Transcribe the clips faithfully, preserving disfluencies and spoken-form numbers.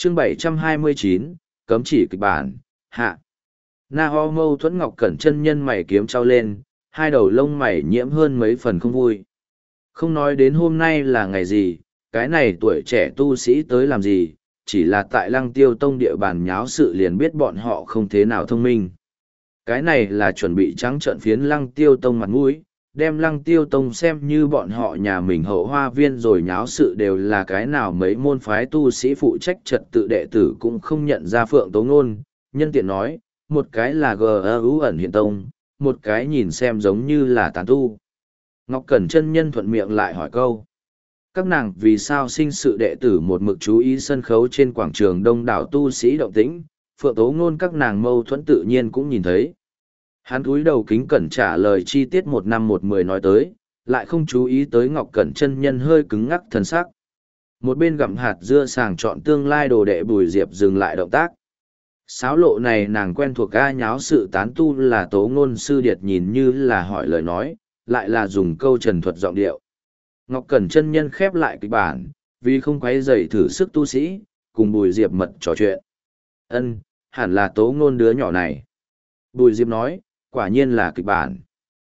chương bảy trăm hai mươi chín, cấm chỉ kịch bản, hạ. Na ho mâu thuẫn Ngọc Cẩn chân nhân mày kiếm trao lên, hai đầu lông mày nhiễm hơn mấy phần không vui. Không nói đến hôm nay là ngày gì, cái này tuổi trẻ tu sĩ tới làm gì, chỉ là tại Lăng Tiêu Tông địa bàn nháo sự liền biết bọn họ không thế nào thông minh. Cái này là chuẩn bị trắng trợn phiến Lăng Tiêu Tông mặt mũi, đem Lăng Tiêu Tông xem như bọn họ nhà mình hậu hoa viên rồi nháo sự đều là cái nào mấy môn phái tu sĩ phụ trách trật tự đệ tử cũng không nhận ra Phượng Tố Ngôn, nhân tiện nói, một cái là gờ ưu ẩn hiện tông, một cái nhìn xem giống như là tán tu. Ngọc Cẩn chân nhân thuận miệng lại hỏi câu. Các nàng vì sao sinh sự đệ tử một mực chú ý sân khấu trên quảng trường đông đảo tu sĩ động tĩnh, Phượng Tố Ngôn các nàng mâu thuẫn tự nhiên cũng nhìn thấy. Hắn cúi đầu kính cẩn trả lời chi tiết một năm một mười nói tới, lại không chú ý tới Ngọc Cẩn chân nhân hơi cứng ngắc thần sắc. Một bên gặm hạt dưa sàng chọn tương lai đồ đệ Bùi Diệp dừng lại động tác. Sáo lộ này nàng quen thuộc ga nháo sự tán tu là Tố Ngôn sư điệt nhìn như là hỏi lời nói, lại là dùng câu trần thuật giọng điệu. Ngọc Cẩn chân nhân khép lại kịch bản, vì không quấy rầy thử sức tu sĩ, cùng Bùi Diệp mật trò chuyện. Ân, hẳn là Tố Ngôn đứa nhỏ này. Bùi Diệp nói, quả nhiên là kịch bản.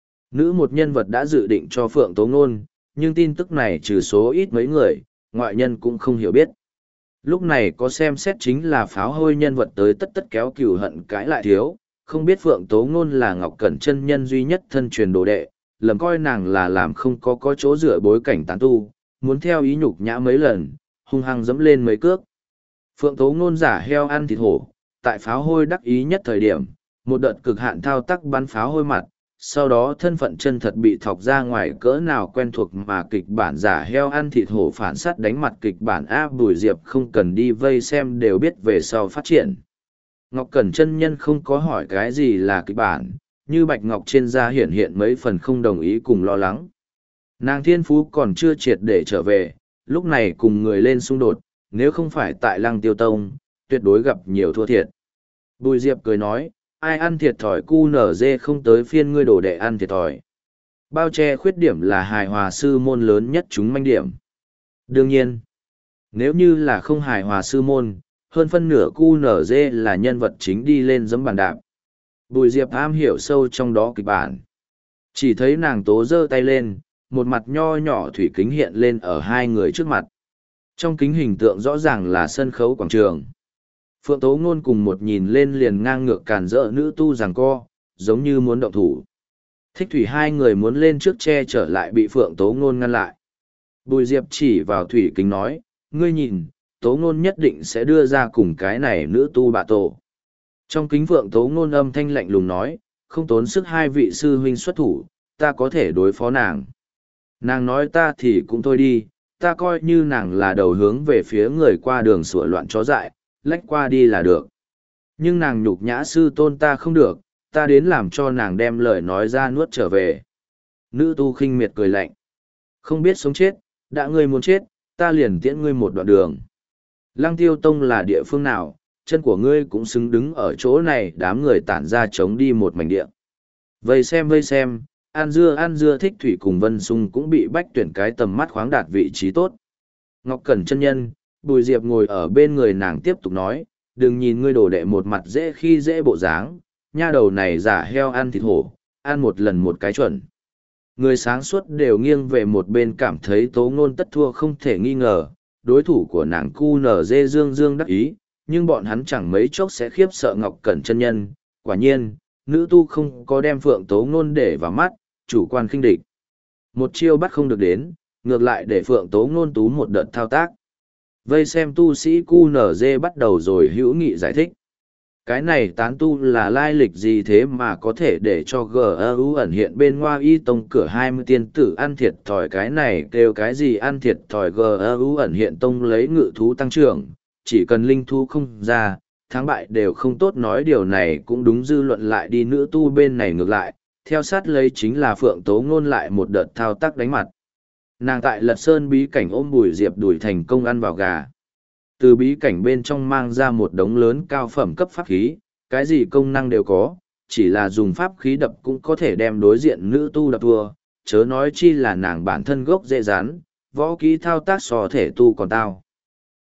Nữ một nhân vật đã dự định cho Phượng Tố Ngôn, nhưng tin tức này trừ số ít mấy người, ngoại nhân cũng không hiểu biết. Lúc này có xem xét chính là pháo hôi nhân vật tới tất tất kéo cừu hận cãi lại thiếu, không biết Phượng Tố Ngôn là Ngọc Cẩn chân nhân duy nhất thân truyền đồ đệ, lầm coi nàng là làm không có có chỗ dựa bối cảnh tán tu, muốn theo ý nhục nhã mấy lần, hung hăng dẫm lên mấy cước. Phượng Tố Ngôn giả heo ăn thịt hổ, tại pháo hôi đắc ý nhất thời điểm, một đợt cực hạn thao tác bắn pháo hôi mặt, sau đó thân phận chân thật bị thọc ra ngoài cỡ nào quen thuộc mà kịch bản giả heo ăn thịt hổ phản sát đánh mặt kịch bản áp Bùi Diệp không cần đi vây xem đều biết về sau phát triển. Ngọc Cẩn chân nhân không có hỏi cái gì là kịch bản, như bạch ngọc trên da hiển hiện mấy phần không đồng ý cùng lo lắng. Nàng thiên phú còn chưa triệt để trở về, lúc này cùng người lên xung đột, nếu không phải tại Lăng Tiêu Tông, tuyệt đối gặp nhiều thua thiệt. Bùi Diệp cười nói, ai ăn thiệt thòi cu nở dê không tới phiên ngươi đổ đệ ăn thiệt thòi. Bao che khuyết điểm là hài hòa sư môn lớn nhất chúng manh điểm. Đương nhiên, nếu như là không hài hòa sư môn, hơn phân nửa cu nở dê là nhân vật chính đi lên giẫm bàn đạp. Bùi Diệp am hiểu sâu trong đó kịch bản. Chỉ thấy nàng tố giơ tay lên, một mặt nho nhỏ thủy kính hiện lên ở hai người trước mặt. Trong kính hình tượng rõ ràng là sân khấu quảng trường. Phượng Tố Ngôn cùng một nhìn lên liền ngang ngược càn rỡ nữ tu giằng co, giống như muốn động thủ. Thích thủy hai người muốn lên trước che trở lại bị Phượng Tố Ngôn ngăn lại. Bùi Diệp chỉ vào thủy kính nói, ngươi nhìn, Tố Ngôn nhất định sẽ đưa ra cùng cái này nữ tu bạ tổ. Trong kính Phượng Tố Ngôn âm thanh lạnh lùng nói, không tốn sức hai vị sư huynh xuất thủ, ta có thể đối phó nàng. Nàng nói ta thì cũng thôi đi, ta coi như nàng là đầu hướng về phía người qua đường sủa loạn chó dại, lách qua đi là được. Nhưng nàng nhục nhã sư tôn ta không được, ta đến làm cho nàng đem lời nói ra nuốt trở về. Nữ tu khinh miệt cười lạnh. Không biết sống chết, đã ngươi muốn chết, ta liền tiễn ngươi một đoạn đường. Lăng Tiêu Tông là địa phương nào, chân của ngươi cũng xứng đứng ở chỗ này, đám người tản ra chống đi một mảnh địa. Vây xem vây xem, An Dưa An Dưa Thích Thủy cùng Vân Sung cũng bị bách tuyển cái tầm mắt khoáng đạt vị trí tốt. Ngọc Cẩn chân nhân, Bùi Diệp ngồi ở bên người nàng tiếp tục nói, đừng nhìn ngươi đổ đệ một mặt dễ khi dễ bộ dáng, nha đầu này giả heo ăn thịt hổ, ăn một lần một cái chuẩn. Người sáng suốt đều nghiêng về một bên cảm thấy Tố Ngôn tất thua không thể nghi ngờ, đối thủ của nàng cu nở dê dương dương đắc ý, nhưng bọn hắn chẳng mấy chốc sẽ khiếp sợ Ngọc Cẩn chân nhân. Quả nhiên, nữ tu không có đem Phượng Tố Ngôn để vào mắt, chủ quan khinh địch. Một chiêu bắt không được đến, ngược lại để Phượng Tố Ngôn tú một đợt thao tác. Vây xem tu sĩ cu nở dê bắt đầu rồi hữu nghị giải thích. Cái này tán tu là lai lịch gì thế mà có thể để cho giê e u ẩn hiện bên Ngoa Y Tông cửa hai mươi tiên tử ăn thiệt thòi, cái này kêu cái gì ăn thiệt thòi. giê e u ẩn hiện tông lấy ngự thú tăng trưởng, chỉ cần linh thú không ra, thắng bại đều không tốt, nói điều này cũng đúng. Dư luận lại đi nữ tu bên này ngược lại, theo sát lấy chính là Phượng Tố Ngôn lại một đợt thao tác đánh mặt. Nàng tại Lật Sơn bí cảnh ôm Bùi Diệp đuổi thành công ăn vào gà. Từ bí cảnh bên trong mang ra một đống lớn cao phẩm cấp pháp khí, cái gì công năng đều có, chỉ là dùng pháp khí đập cũng có thể đem đối diện nữ tu đập thua, chớ nói chi là nàng bản thân gốc dễ rán, võ kỹ thao tác so thể tu còn tao.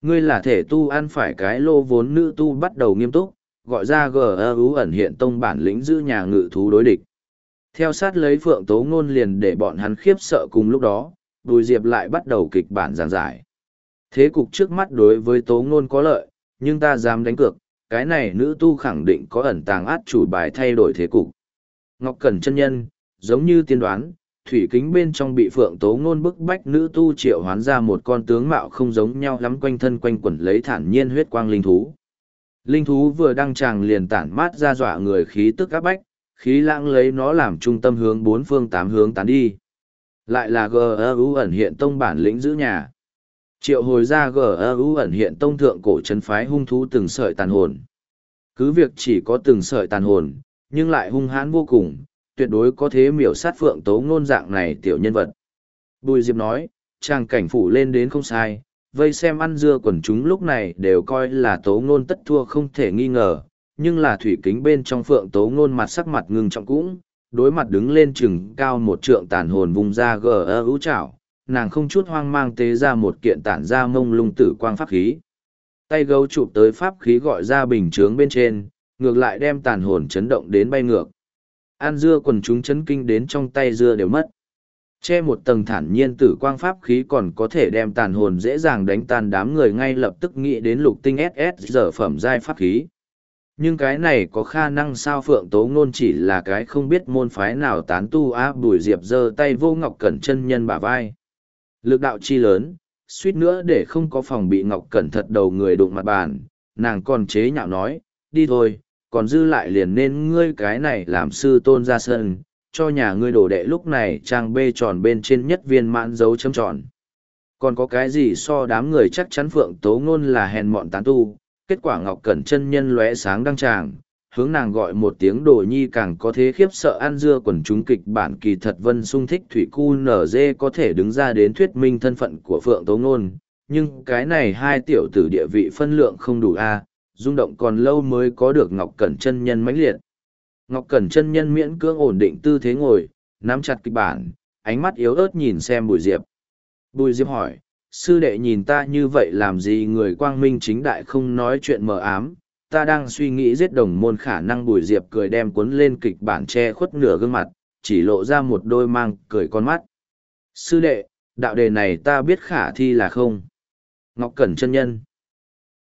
Ngươi là thể tu ăn phải cái lô vốn nữ tu bắt đầu nghiêm túc, gọi ra gờ ưu ẩn hiện tông bản lĩnh giữ nhà ngự thú đối địch. Theo sát lấy Phượng Tố Ngôn liền để bọn hắn khiếp sợ cùng lúc đó, Bùi Diệp lại bắt đầu kịch bản giảng giải. Thế cục trước mắt đối với Tố Ngôn có lợi, nhưng ta dám đánh cược, cái này nữ tu khẳng định có ẩn tàng át chủ bài thay đổi thế cục. Ngọc Cẩn chân nhân, giống như tiên đoán, thủy kính bên trong bị Phượng Tố Ngôn bức bách nữ tu triệu hoán ra một con tướng mạo không giống nhau lắm quanh thân quanh quẩn lấy thản nhiên huyết quang linh thú. Linh thú vừa đăng tràng liền tản mát ra dọa người khí tức áp bách, khí lãng lấy nó làm trung tâm hướng bốn phương tám hướng tán đi. Lại là G E U ẩn hiện tông bản lĩnh giữ nhà. Triệu hồi ra G E U ẩn hiện tông thượng cổ trấn phái hung thú từng sợi tàn hồn. Cứ việc chỉ có từng sợi tàn hồn, nhưng lại hung hãn vô cùng, tuyệt đối có thế miểu sát Phượng Tố Ngôn dạng này tiểu nhân vật. Bùi Diệp nói, trang cảnh phủ lên đến không sai, vây xem ăn dưa quần chúng lúc này đều coi là Tố Ngôn tất thua không thể nghi ngờ, nhưng là thủy kính bên trong Phượng Tố Ngôn mặt sắc mặt ngưng trọng cũng, đối mặt đứng lên chừng cao một trượng tàn hồn vùng ra gờ ơ ưu chảo, nàng không chút hoang mang tế ra một kiện tản ra mông lung tử quang pháp khí. Tay gấu chụp tới pháp khí gọi ra bình chướng bên trên, ngược lại đem tàn hồn chấn động đến bay ngược. An dưa quần chúng chấn kinh đến trong tay dưa đều mất. Che một tầng thản nhiên tử quang pháp khí còn có thể đem tàn hồn dễ dàng đánh tan đám người ngay lập tức nghĩ đến lục tinh ét ét giờ phẩm giai pháp khí. Nhưng cái này có khả năng sao? Phượng Tố Ngôn chỉ là cái không biết môn phái nào tán tu á. Bùi Diệp giơ tay vô Ngọc Cẩn chân nhân bả vai. Lực đạo chi lớn, suýt nữa để không có phòng bị Ngọc Cẩn thật đầu người đụng mặt bàn, nàng còn chế nhạo nói, đi thôi, còn dư lại liền nên ngươi cái này làm sư tôn ra sân, cho nhà ngươi đồ đệ lúc này trang bê tròn bên trên nhất viên mãn dấu chấm tròn. Còn có cái gì so đám người chắc chắn Phượng Tố Ngôn là hèn mọn tán tu, kết quả Ngọc Cẩn chân nhân lóe sáng đăng tràng, hướng nàng gọi một tiếng đồ nhi càng có thế khiếp sợ ăn dưa quần chúng kịch bản kỳ thật Vân Sung thích thủy cu nở dê có thể đứng ra đến thuyết minh thân phận của Phượng Tố Ngôn, nhưng cái này hai tiểu tử địa vị phân lượng không đủ a, rung động còn lâu mới có được Ngọc Cẩn chân nhân mãnh liệt. Ngọc Cẩn chân nhân miễn cưỡng ổn định tư thế ngồi, nắm chặt kịch bản, ánh mắt yếu ớt nhìn xem Bùi Diệp. Bùi Diệp hỏi, sư đệ nhìn ta như vậy làm gì? Người quang minh chính đại không nói chuyện mờ ám, ta đang suy nghĩ giết đồng môn khả năng. Bùi Diệp cười đem cuốn lên kịch bản che khuất nửa gương mặt, chỉ lộ ra một đôi mang cười con mắt. Sư đệ, đạo đề này ta biết khả thi là không? Ngọc Cẩn chân nhân.